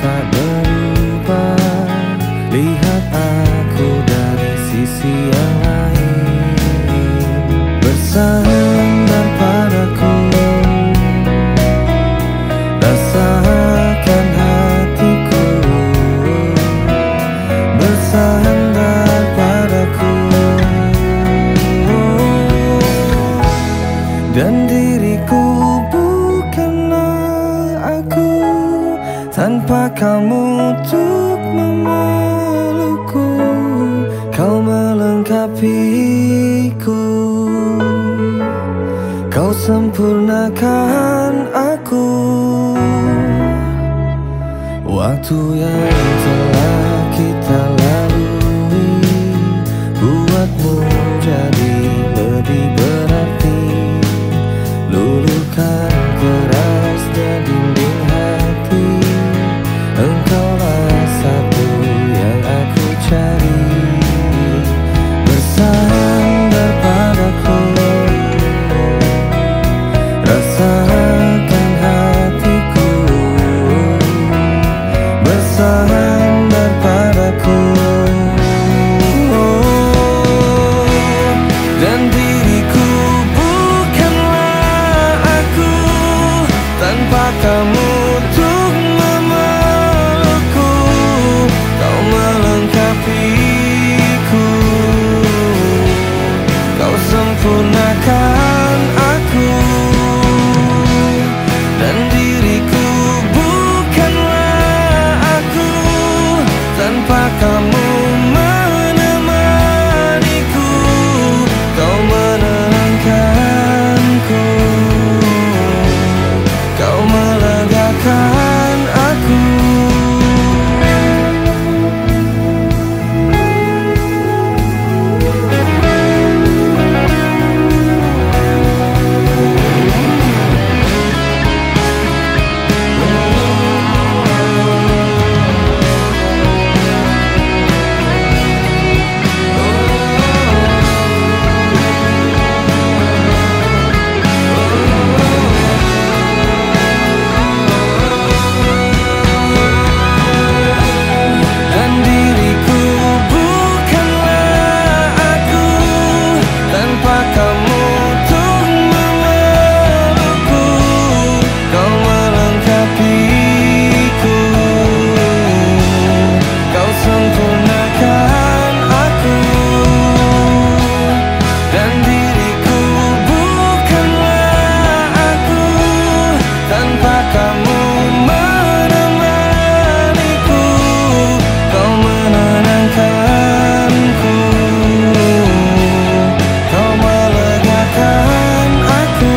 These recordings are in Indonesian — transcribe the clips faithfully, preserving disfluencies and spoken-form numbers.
tak berubah. Lihat aku dari sisi yang lain, bersandar padaku, rasakan hatiku, bersandar padaku. Dan diriku bukanlah aku tanpa kamu untuk memelukku. Kau melengkapiku, kau sempurnakan aku. Waktu yang telah kita lalui buatmu jadi lebih berarti. Luluhkan kerasnya dinding hati, engkaulah satu yang aku cari. Bersandar padaku, rasakan hatiku, bersandar padaku. Oh, dan diriku bukanlah aku tanpa kamu untuk memelukku. Kau melengkapiku, kau sempurnakan aku. Dan diriku bukanlah aku tanpa kamu menemaniku. Kau menenangkanku, kau melegakan aku. Dan diriku bukanlah aku tanpa kamu untuk memelukku. Kau melengkapiku, kau sempurnakan aku. Dan diriku bukanlah aku tanpa kamu menemaniku. Kau menenangkanku, kau melegakan aku.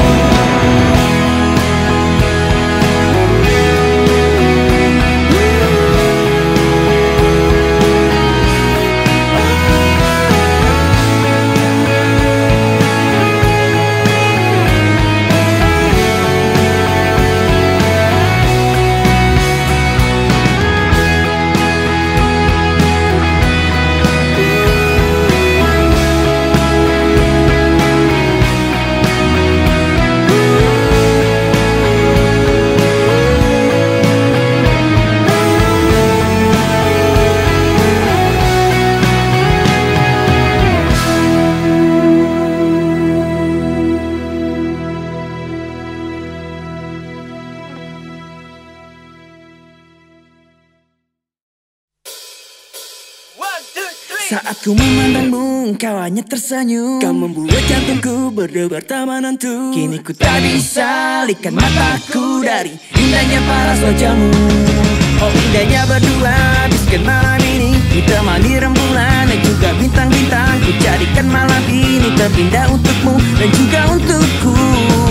Saat ku memandangmu, kau hanya tersenyum. Kau membuat jantungku berdebar tak menentu. Kini ku tak bisa alihkan mataku dari indahnya paras wajahmu. Oh indahnya berdua, habiskan malam ini ditemani rembulan dan juga bintang-bintang. Ku jadikan malam ini terindah untukmu dan juga untukku.